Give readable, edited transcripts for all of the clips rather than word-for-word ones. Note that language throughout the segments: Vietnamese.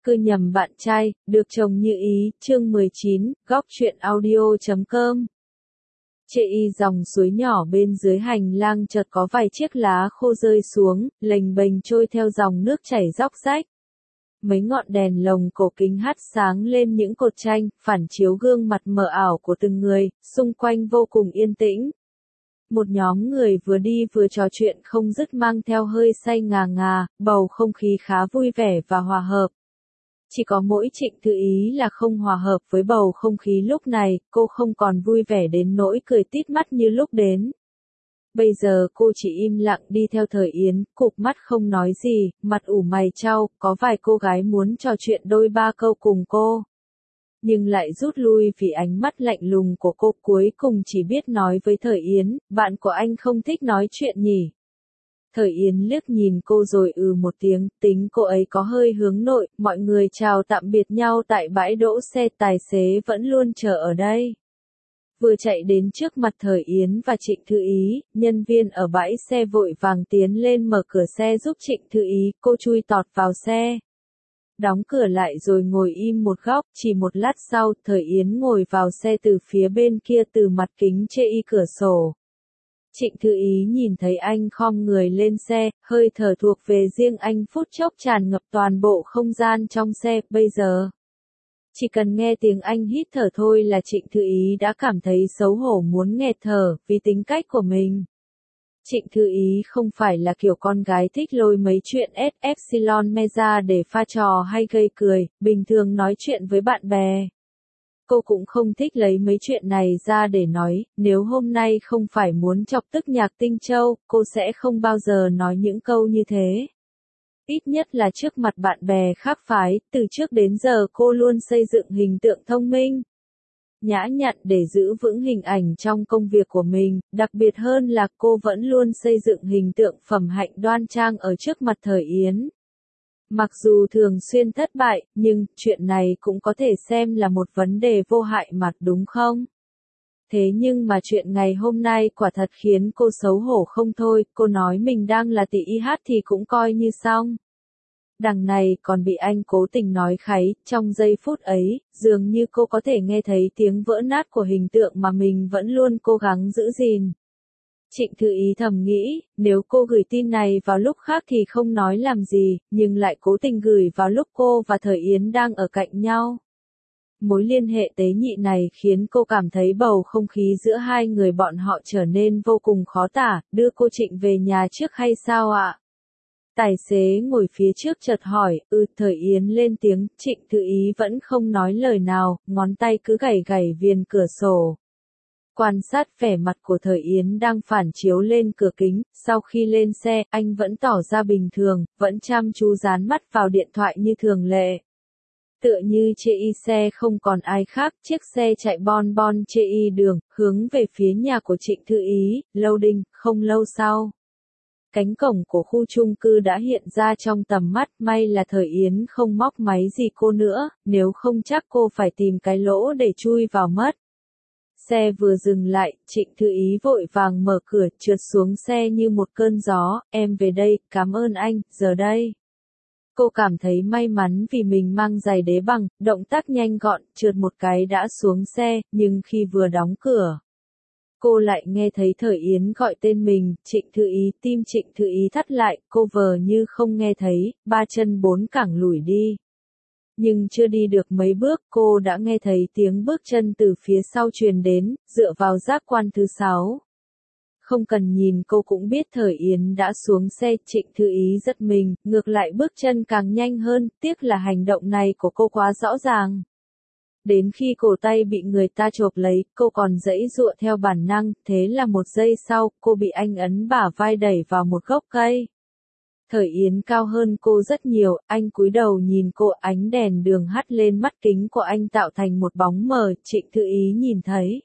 Cứ nhầm bạn trai, được chồng như ý, chương 19, góc truyện audio.com. Chệ y dòng suối nhỏ bên dưới hành lang chợt có vài chiếc lá khô rơi xuống, lềnh bềnh trôi theo dòng nước chảy róc rách. Mấy ngọn đèn lồng cổ kính hắt sáng lên những cột tranh, phản chiếu gương mặt mờ ảo của từng người, xung quanh vô cùng yên tĩnh. Một nhóm người vừa đi vừa trò chuyện không dứt mang theo hơi say ngà ngà, bầu không khí khá vui vẻ và hòa hợp. Chỉ có mỗi Trịnh Thư Ý là không hòa hợp với bầu không khí lúc này, cô không còn vui vẻ đến nỗi cười tít mắt như lúc đến. Bây giờ cô chỉ im lặng đi theo Thời Yến, cụp mắt không nói gì, mặt ủ mày chau, có vài cô gái muốn trò chuyện đôi ba câu cùng cô. Nhưng lại rút lui vì ánh mắt lạnh lùng của cô, cuối cùng chỉ biết nói với Thời Yến, bạn của anh không thích nói chuyện nhỉ. Thời Yến liếc nhìn cô rồi một tiếng, tính cô ấy có hơi hướng nội, mọi người chào tạm biệt nhau tại bãi đỗ xe, tài xế vẫn luôn chờ ở đây. Vừa chạy đến trước mặt Thời Yến và Trịnh Thư Ý, nhân viên ở bãi xe vội vàng tiến lên mở cửa xe giúp Trịnh Thư Ý, cô chui tọt vào xe. Đóng cửa lại rồi ngồi im một góc, chỉ một lát sau, Thời Yến ngồi vào xe từ phía bên kia từ mặt kính chê y cửa sổ. Trịnh Thư Ý nhìn thấy anh khom người lên xe, hơi thở thuộc về riêng anh phút chốc tràn ngập toàn bộ không gian trong xe, bây giờ. Chỉ cần nghe tiếng anh hít thở thôi là Trịnh Thư Ý đã cảm thấy xấu hổ muốn nghẹt thở, vì tính cách của mình. Trịnh Thư Ý không phải là kiểu con gái thích lôi mấy chuyện epsilon me ra để pha trò hay gây cười, bình thường nói chuyện với bạn bè. Cô cũng không thích lấy mấy chuyện này ra để nói, nếu hôm nay không phải muốn chọc tức Nhạc Tinh Châu, cô sẽ không bao giờ nói những câu như thế. Ít nhất là trước mặt bạn bè khác phái, từ trước đến giờ cô luôn xây dựng hình tượng thông minh, nhã nhặn để giữ vững hình ảnh trong công việc của mình, đặc biệt hơn là cô vẫn luôn xây dựng hình tượng phẩm hạnh đoan trang ở trước mặt Thời Yến. Mặc dù thường xuyên thất bại, nhưng chuyện này cũng có thể xem là một vấn đề vô hại mà, đúng không? Thế nhưng mà chuyện ngày hôm nay quả thật khiến cô xấu hổ không thôi, cô nói mình đang là tỷ y hát thì cũng coi như xong. Đằng này còn bị anh cố tình nói kháy, trong giây phút ấy, dường như cô có thể nghe thấy tiếng vỡ nát của hình tượng mà mình vẫn luôn cố gắng giữ gìn. Trịnh Thư Ý thầm nghĩ, nếu cô gửi tin này vào lúc khác thì không nói làm gì, nhưng lại cố tình gửi vào lúc cô và Thời Yến đang ở cạnh nhau. Mối liên hệ tế nhị này khiến cô cảm thấy bầu không khí giữa hai người bọn họ trở nên vô cùng khó tả, đưa cô Trịnh về nhà trước hay sao ạ? Tài xế ngồi phía trước chợt hỏi, Thời Yến lên tiếng, Trịnh Thư Ý vẫn không nói lời nào, ngón tay cứ gảy gảy viền cửa sổ. Quan sát vẻ mặt của Thời Yến đang phản chiếu lên cửa kính, sau khi lên xe, anh vẫn tỏ ra bình thường, vẫn chăm chú dán mắt vào điện thoại như thường lệ. Tựa như chê y xe không còn ai khác, chiếc xe chạy bon bon chê y đường, hướng về phía nhà của Trịnh Thư Ý, loading, không lâu sau. Cánh cổng của khu chung cư đã hiện ra trong tầm mắt, may là Thời Yến không móc máy gì cô nữa, nếu không chắc cô phải tìm cái lỗ để chui vào mất. Xe vừa dừng lại, Trịnh Thư Ý vội vàng mở cửa, trượt xuống xe như một cơn gió, em về đây, cảm ơn anh, giờ đây. Cô cảm thấy may mắn vì mình mang giày đế bằng, động tác nhanh gọn, trượt một cái đã xuống xe, nhưng khi vừa đóng cửa, cô lại nghe thấy Thời Yến gọi tên mình, Trịnh Thư Ý, tim Trịnh Thư Ý thắt lại, cô vờ như không nghe thấy, ba chân bốn cẳng lủi đi. Nhưng chưa đi được mấy bước cô đã nghe thấy tiếng bước chân từ phía sau truyền đến, dựa vào giác quan thứ 6. Không cần nhìn cô cũng biết Thời Yến đã xuống xe, Trịnh Thư Ý giật mình, ngược lại bước chân càng nhanh hơn, tiếc là hành động này của cô quá rõ ràng. Đến khi cổ tay bị người ta chộp lấy, cô còn giãy giụa theo bản năng, thế là một giây sau, cô bị anh ấn bả vai đẩy vào một gốc cây. Thời Yến cao hơn cô rất nhiều, anh cúi đầu nhìn cô, ánh đèn đường hắt lên mắt kính của anh tạo thành một bóng mờ, Trịnh Thư Ý nhìn thấy.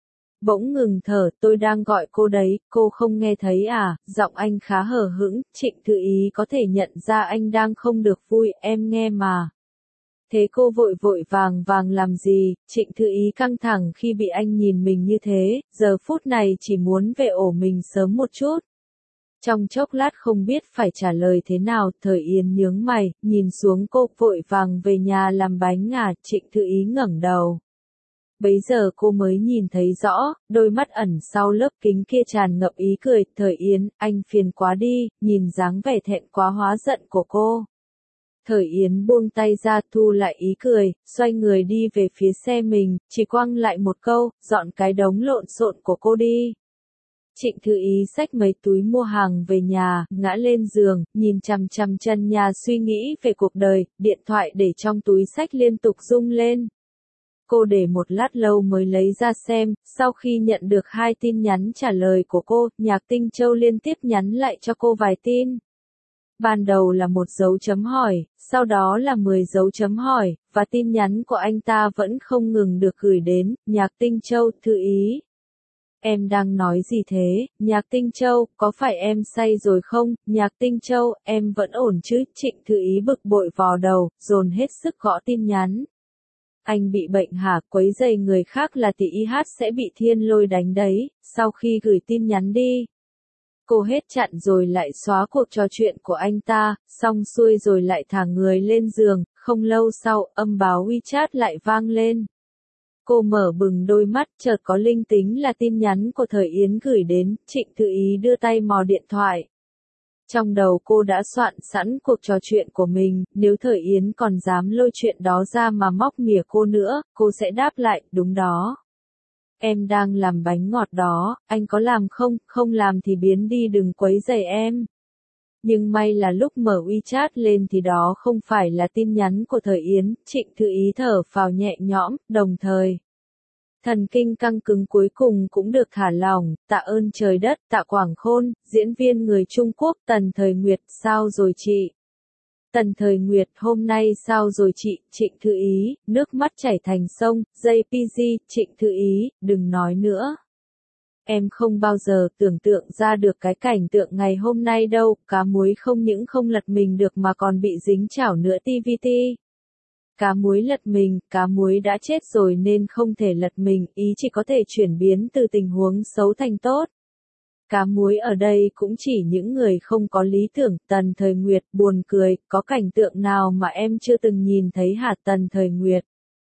Bỗng ngừng thở, tôi đang gọi cô đấy, cô không nghe thấy à, giọng anh khá hờ hững, Trịnh Thư Ý có thể nhận ra anh đang không được vui, em nghe mà. Thế cô vội vội vàng làm gì, Trịnh Thư Ý căng thẳng khi bị anh nhìn mình như thế, giờ phút này chỉ muốn về ổ mình sớm một chút. Trong chốc lát không biết phải trả lời thế nào, Thời Yến nhướng mày, nhìn xuống cô vội vàng về nhà làm bánh à, Trịnh Thư Ý ngẩng đầu. Bấy giờ cô mới nhìn thấy rõ, đôi mắt ẩn sau lớp kính kia tràn ngập ý cười, Thời Yến, anh phiền quá đi, nhìn dáng vẻ thẹn quá hóa giận của cô. Thời Yến buông tay ra thu lại ý cười, xoay người đi về phía xe mình, chỉ quăng lại một câu, dọn cái đống lộn xộn của cô đi. Trịnh Thư Ý xách mấy túi mua hàng về nhà, ngã lên giường, nhìn chằm chằm chân nhà suy nghĩ về cuộc đời, điện thoại để trong túi xách liên tục rung lên. Cô để một lát lâu mới lấy ra xem, sau khi nhận được 2 tin nhắn trả lời của cô, Nhạc Tinh Châu liên tiếp nhắn lại cho cô vài tin. Ban đầu là 1 dấu chấm hỏi, sau đó là 10 dấu chấm hỏi, và tin nhắn của anh ta vẫn không ngừng được gửi đến, Nhạc Tinh Châu, Thư Ý. Em đang nói gì thế, Nhạc Tinh Châu, có phải em say rồi không, Nhạc Tinh Châu, em vẫn ổn chứ, Trịnh Thư Ý bực bội vò đầu, dồn hết sức gõ tin nhắn. Anh bị bệnh hả, quấy rầy người khác là tỷ y hát sẽ bị thiên lôi đánh đấy, sau khi gửi tin nhắn đi. Cô hết chặn rồi lại xóa cuộc trò chuyện của anh ta, xong xuôi rồi lại thả người lên giường, không lâu sau, âm báo WeChat lại vang lên. Cô mở bừng đôi mắt, chợt có linh tính là tin nhắn của Thời Yến gửi đến, Trịnh Thư Ý đưa tay mò điện thoại. Trong đầu cô đã soạn sẵn cuộc trò chuyện của mình, nếu Thời Yến còn dám lôi chuyện đó ra mà móc mỉa cô nữa, cô sẽ đáp lại, đúng đó. Em đang làm bánh ngọt đó, anh có làm không, không làm thì biến đi đừng quấy rầy em. Nhưng may là lúc mở WeChat lên thì đó không phải là tin nhắn của Thời Yến, Trịnh Thư Ý thở phào nhẹ nhõm, đồng thời. Thần kinh căng cứng cuối cùng cũng được thả lỏng, tạ ơn trời đất, tạ Quảng Khôn, diễn viên người Trung Quốc Tần Thời Nguyệt, sao rồi chị? Tần Thời Nguyệt, hôm nay sao rồi chị, Trịnh Thư Ý, nước mắt chảy thành sông, JPG, Trịnh Thư Ý, đừng nói nữa. Em không bao giờ tưởng tượng ra được cái cảnh tượng ngày hôm nay đâu, cá muối không những không lật mình được mà còn bị dính chảo nữa TVT. Cá muối lật mình, cá muối đã chết rồi nên không thể lật mình, ý chỉ có thể chuyển biến từ tình huống xấu thành tốt. Cá muối ở đây cũng chỉ những người không có lý tưởng, Tần Thời Nguyệt, buồn cười, có cảnh tượng nào mà em chưa từng nhìn thấy hả Tần Thời Nguyệt?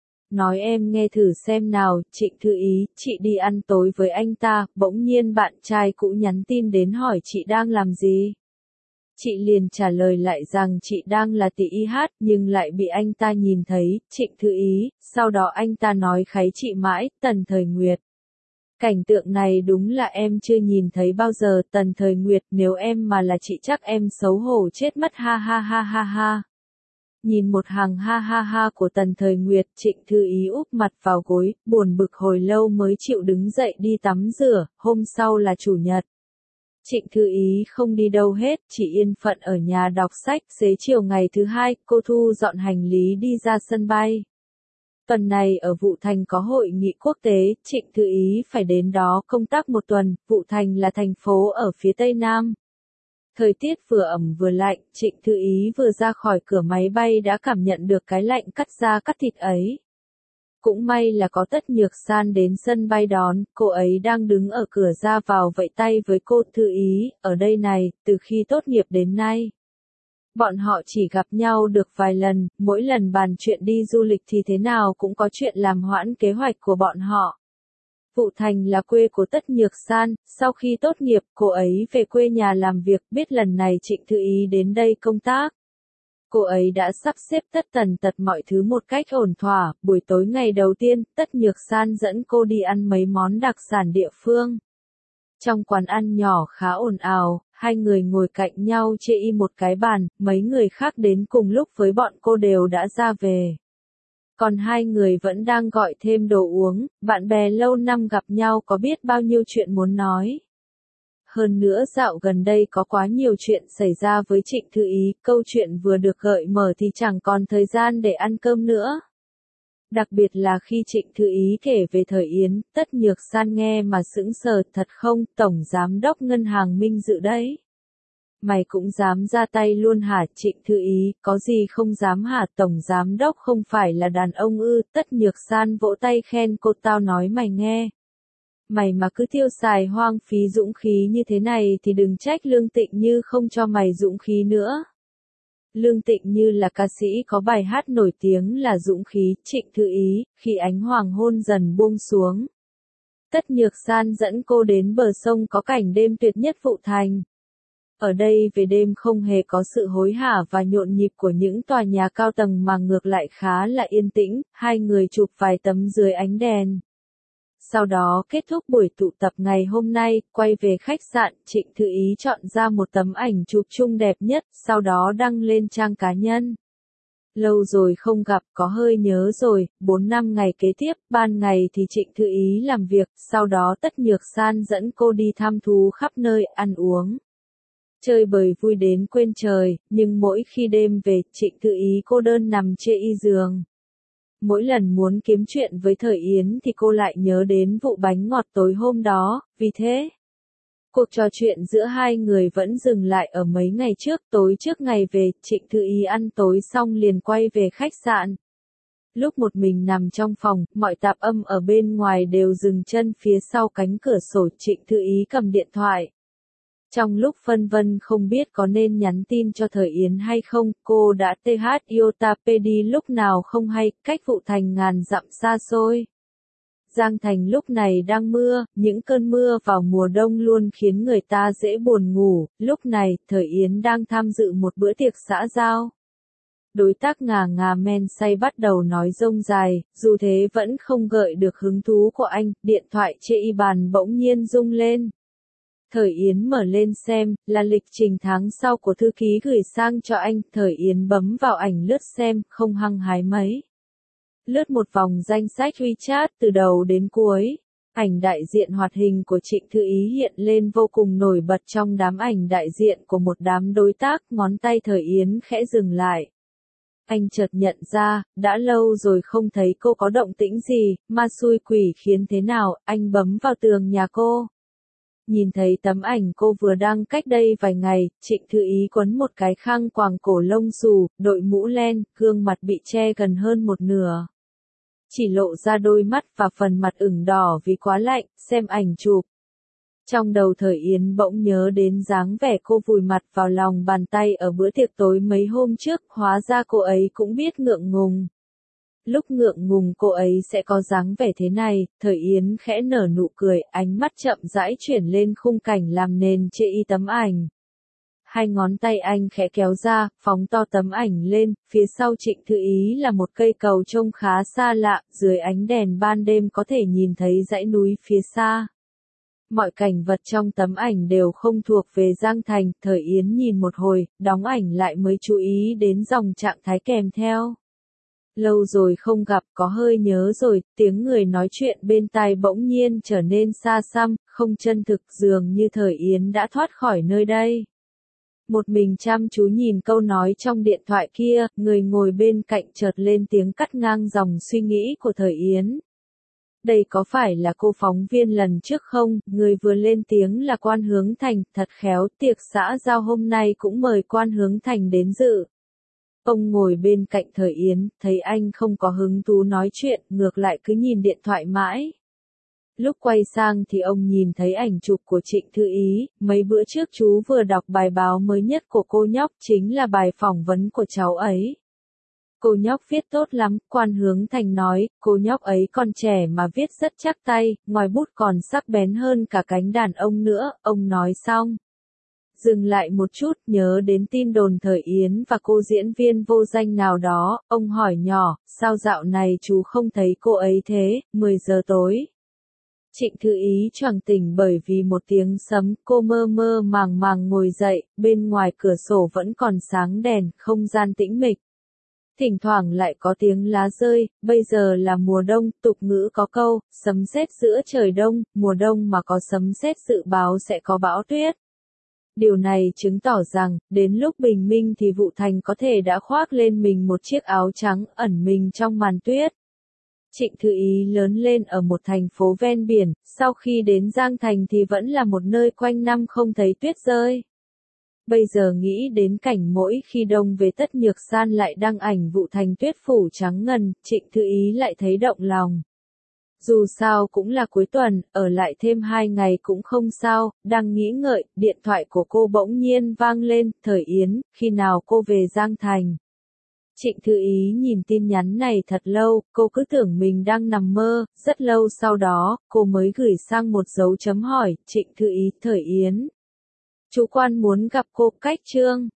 Nói em nghe thử xem nào, Trịnh Thư Ý, chị đi ăn tối với anh ta, bỗng nhiên bạn trai cũ nhắn tin đến hỏi chị đang làm gì? Chị liền trả lời lại rằng chị đang là tỷ y hát, nhưng lại bị anh ta nhìn thấy, Trịnh Thư Ý, sau đó anh ta nói kháy chị mãi, Tần Thời Nguyệt. Cảnh tượng này đúng là em chưa nhìn thấy bao giờ, Tần Thời Nguyệt, nếu em mà là chị chắc em xấu hổ chết mất ha ha ha ha ha. Nhìn một hàng ha ha ha của Tần Thời Nguyệt, Trịnh Thư Ý úp mặt vào gối, buồn bực hồi lâu mới chịu đứng dậy đi tắm rửa, hôm sau là chủ nhật. Trịnh Thư Ý không đi đâu hết, chỉ yên phận ở nhà đọc sách, xế chiều ngày thứ 2, cô thu dọn hành lý đi ra sân bay. Tuần này ở Vũ Thành có hội nghị quốc tế, Trịnh Thư Ý phải đến đó công tác 1 tuần, Vũ Thành là thành phố ở phía Tây Nam. Thời tiết vừa ẩm vừa lạnh, Trịnh Thư Ý vừa ra khỏi cửa máy bay đã cảm nhận được cái lạnh cắt da cắt thịt ấy. Cũng may là có Tất Nhược San đến sân bay đón, cô ấy đang đứng ở cửa ra vào vẫy tay với cô. Thư Ý, ở đây này, từ khi tốt nghiệp đến nay. Bọn họ chỉ gặp nhau được vài lần, mỗi lần bàn chuyện đi du lịch thì thế nào cũng có chuyện làm hoãn kế hoạch của bọn họ. Vũ Thành là quê của Tất Nhược San, sau khi tốt nghiệp, cô ấy về quê nhà làm việc, biết lần này Trịnh Thư Ý đến đây công tác. Cô ấy đã sắp xếp tất tần tật mọi thứ một cách ổn thỏa, buổi tối ngày đầu tiên, Tất Nhược San dẫn cô đi ăn mấy món đặc sản địa phương. Trong quán ăn nhỏ khá ồn ào, 2 người ngồi cạnh nhau chê y một cái bàn, mấy người khác đến cùng lúc với bọn cô đều đã ra về. Còn 2 người vẫn đang gọi thêm đồ uống, bạn bè lâu năm gặp nhau có biết bao nhiêu chuyện muốn nói. Hơn nữa dạo gần đây có quá nhiều chuyện xảy ra với Trịnh Thư Ý, câu chuyện vừa được gợi mở thì chẳng còn thời gian để ăn cơm nữa. Đặc biệt là khi Trịnh Thư Ý kể về Thời Yến, Tất Nhược San nghe mà sững sờ, thật không, Tổng Giám đốc Ngân hàng Minh Dự đấy. Mày cũng dám ra tay luôn hả Trịnh Thư Ý, có gì không dám hả Tổng Giám đốc không phải là đàn ông ư, Tất Nhược San vỗ tay khen cô tao nói mày nghe. Mày mà cứ tiêu xài hoang phí dũng khí như thế này thì đừng trách Lương Tịnh Như không cho mày dũng khí nữa. Lương Tịnh Như là ca sĩ có bài hát nổi tiếng là Dũng khí. Trịnh Thư Ý, khi ánh hoàng hôn dần buông xuống. Tất Nhược San dẫn cô đến bờ sông có cảnh đêm tuyệt nhất Vụ Thành. Ở đây về đêm không hề có sự hối hả và nhộn nhịp của những tòa nhà cao tầng mà ngược lại khá là yên tĩnh, hai người chụp vài tấm dưới ánh đèn. Sau đó kết thúc buổi tụ tập ngày hôm nay, quay về khách sạn, Trịnh Thư Ý chọn ra một tấm ảnh chụp chung đẹp nhất, sau đó đăng lên trang cá nhân. Lâu rồi không gặp, có hơi nhớ rồi. 4 năm ngày kế tiếp, ban ngày thì Trịnh Thư Ý làm việc, sau đó Tất Nhược San dẫn cô đi thăm thú khắp nơi, ăn uống. Chơi bời vui đến quên trời, nhưng mỗi khi đêm về, Trịnh Thư Ý cô đơn nằm chê y giường. Mỗi lần muốn kiếm chuyện với Thời Yến thì cô lại nhớ đến vụ bánh ngọt tối hôm đó, vì thế, cuộc trò chuyện giữa hai người vẫn dừng lại ở mấy ngày trước. Tối trước ngày về, Trịnh Thư Ý ăn tối xong liền quay về khách sạn. Lúc một mình nằm trong phòng, mọi tạp âm ở bên ngoài đều dừng chân phía sau cánh cửa sổ. Trịnh Thư Ý cầm điện thoại. Trong lúc phân vân không biết có nên nhắn tin cho Thời Yến hay không, cô đã iota pd lúc nào không hay, cách Vụ Thành ngàn dặm xa xôi. Giang Thành lúc này đang mưa, những cơn mưa vào mùa đông luôn khiến người ta dễ buồn ngủ. Lúc này, Thời Yến đang tham dự một bữa tiệc xã giao. Đối tác ngà men say bắt đầu nói rông dài, dù thế vẫn không gợi được hứng thú của anh. Điện thoại trên y bàn bỗng nhiên rung lên. Thời Yến mở lên xem, là lịch trình tháng sau của thư ký gửi sang cho anh. Thời Yến bấm vào ảnh lướt xem, không hăng hái mấy. Lướt một vòng danh sách WeChat từ đầu đến cuối. Ảnh đại diện hoạt hình của Trịnh Thư Ý hiện lên vô cùng nổi bật trong đám ảnh đại diện của một đám đối tác. Ngón tay Thời Yến khẽ dừng lại. Anh chợt nhận ra, đã lâu rồi không thấy cô có động tĩnh gì, ma xui quỷ khiến thế nào. Anh bấm vào tường nhà cô. Nhìn thấy tấm ảnh cô vừa đăng cách đây vài ngày, Trịnh Thư Ý quấn một cái khăn quàng cổ lông xù, đội mũ len, gương mặt bị che gần hơn một nửa. Chỉ lộ ra đôi mắt và phần mặt ửng đỏ vì quá lạnh. Xem ảnh chụp. Trong đầu Thời Yến bỗng nhớ đến dáng vẻ cô vùi mặt vào lòng bàn tay ở bữa tiệc tối mấy hôm trước, hóa ra cô ấy cũng biết ngượng ngùng. Lúc ngượng ngùng cô ấy sẽ có dáng vẻ thế này. Thời Yến khẽ nở nụ cười, ánh mắt chậm rãi chuyển lên khung cảnh làm nền chê y tấm ảnh. Hai ngón tay anh khẽ kéo ra, phóng to tấm ảnh lên. Phía sau Trịnh Thư Ý là một cây cầu trông khá xa lạ, dưới ánh đèn ban đêm có thể nhìn thấy dãy núi phía xa. Mọi cảnh vật trong tấm ảnh đều không thuộc về Giang Thành. Thời Yến nhìn một hồi, đóng ảnh lại mới chú ý đến dòng trạng thái kèm theo. Lâu rồi không gặp, có hơi nhớ rồi. Tiếng người nói chuyện bên tai bỗng nhiên trở nên xa xăm, không chân thực, dường như Thời Yến đã thoát khỏi nơi đây. Một mình chăm chú nhìn câu nói trong điện thoại kia, người ngồi bên cạnh chợt lên tiếng cắt ngang dòng suy nghĩ của Thời Yến. Đây có phải là cô phóng viên lần trước không? Người vừa lên tiếng là Quan Hướng Thành. Thật khéo, tiệc xã giao hôm nay cũng mời Quan Hướng Thành đến dự. Ông ngồi bên cạnh Thời Yến, thấy anh không có hứng thú nói chuyện, ngược lại cứ nhìn điện thoại mãi. Lúc quay sang thì ông nhìn thấy ảnh chụp của Trịnh Thư Ý. Mấy bữa trước chú vừa đọc bài báo mới nhất của cô nhóc, chính là bài phỏng vấn của cháu ấy. Cô nhóc viết tốt lắm, Quan Hướng Thành nói. Cô nhóc ấy còn trẻ mà viết rất chắc tay, ngòi bút còn sắc bén hơn cả cánh đàn ông nữa. Ông nói xong, dừng lại một chút, nhớ đến tin đồn Thời Yến và cô diễn viên vô danh nào đó. Ông hỏi nhỏ, sao dạo này chú không thấy cô ấy thế? 10 giờ tối. Trịnh Thư Ý choàng tỉnh bởi vì một tiếng sấm. Cô mơ mơ màng màng ngồi dậy, bên ngoài cửa sổ vẫn còn sáng đèn, không gian tĩnh mịch. Thỉnh thoảng lại có tiếng lá rơi. Bây giờ là mùa đông, tục ngữ có câu, sấm sét giữa trời đông. Mùa đông mà có sấm sét dự báo sẽ có bão tuyết. Điều này chứng tỏ rằng, đến lúc bình minh thì Vụ Thành có thể đã khoác lên mình một chiếc áo trắng, ẩn mình trong màn tuyết. Trịnh Thư Ý lớn lên ở một thành phố ven biển, sau khi đến Giang Thành thì vẫn là một nơi quanh năm không thấy tuyết rơi. Bây giờ nghĩ đến cảnh mỗi khi đông về Tất Nhược San lại đăng ảnh Vụ Thành tuyết phủ trắng ngần, Trịnh Thư Ý lại thấy động lòng. Dù sao cũng là cuối tuần, ở lại thêm 2 ngày cũng không sao, đang nghĩ ngợi, điện thoại của cô bỗng nhiên vang lên, Thời Yến, khi nào cô về Giang Thành? Trịnh Thư Ý nhìn tin nhắn này thật lâu, cô cứ tưởng mình đang nằm mơ, rất lâu sau đó, cô mới gửi sang một dấu chấm hỏi, Trịnh Thư Ý, Thời Yến. Chú Quan muốn gặp cô, cách chương.